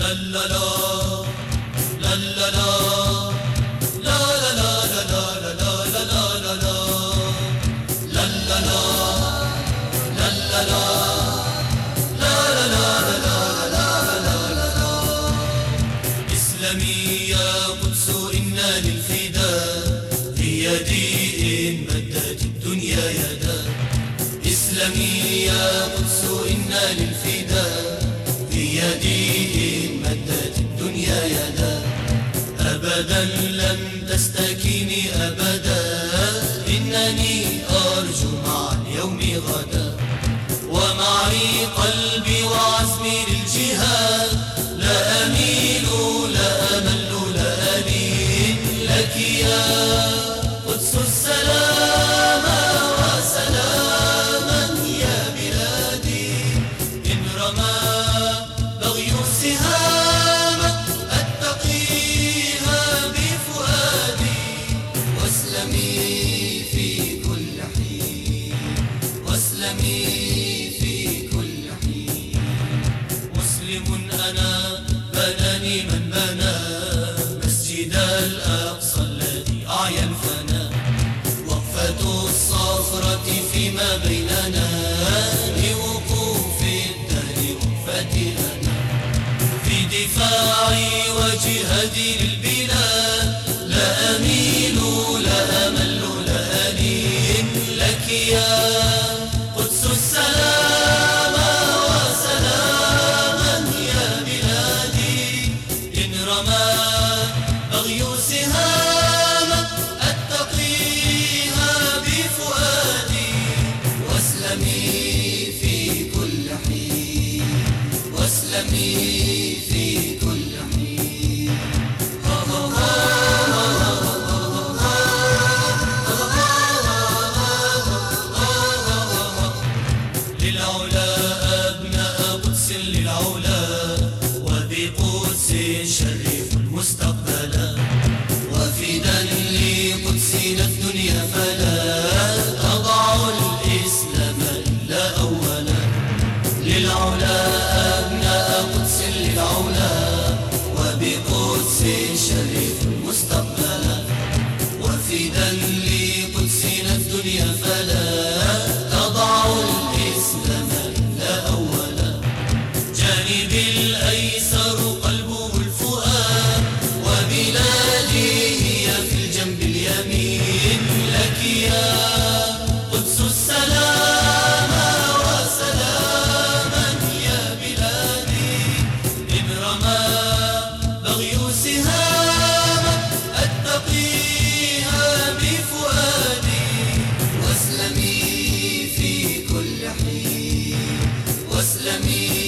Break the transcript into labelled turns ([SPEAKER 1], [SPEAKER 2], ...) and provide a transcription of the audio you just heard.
[SPEAKER 1] إسلامي يا قدس إنا للفداء في يدي إن مدت الدنيا يدا. إسلامي يا قدس إنا للفداء في يدي إن مدت الدنيا يدا. أبدا لن تستكيني أبدا، إنني أرجو مع اليوم غدا، ومعي قلبي وعزمي للجهاد. لا أميل لا أمل لا ألين لك يا قدس السلام وسلاما يا بلادي. إن رمى بغي السهام أتقيها بفؤادي، واسلمي في كل حين، واسلمي في كل حين. مسلم أنا بناني من بنى مسجد الأقصى الذي أعيا الفنا. وقفة الصخرة فيما بيننا لوقوف الدهر وقفتي أنا، في دفاعي وجهادي للبلاد. لا أميل لا أمل لا ألين لك يا قدس السلام وسلاما يا بلادي. إن رمى بغي سهاما أتقيها بفؤادي، واسلمي في كل حين، واسلمي في كل حين. للعلا أبناء قدس للعلا، وبقدس شرف المستقبل. وفدا لقدسنا في الدنيا فلا أضع الإسلام إلا أولا. للعلا أبناء قدس للعلا، وبقدس شرف المستقبل. وفدا لقدسنا في الدنيا فلا تضع الإسلام إلا أولا. جانبي الأيسر قلبه الفؤاد، وبلادي هي في الجنب اليمين لك يا قدس السلام وسلاما يا بلادي. إن رمى بغي سهاما أتقيها بفؤادي، واسلمي في كل حين، واسلمي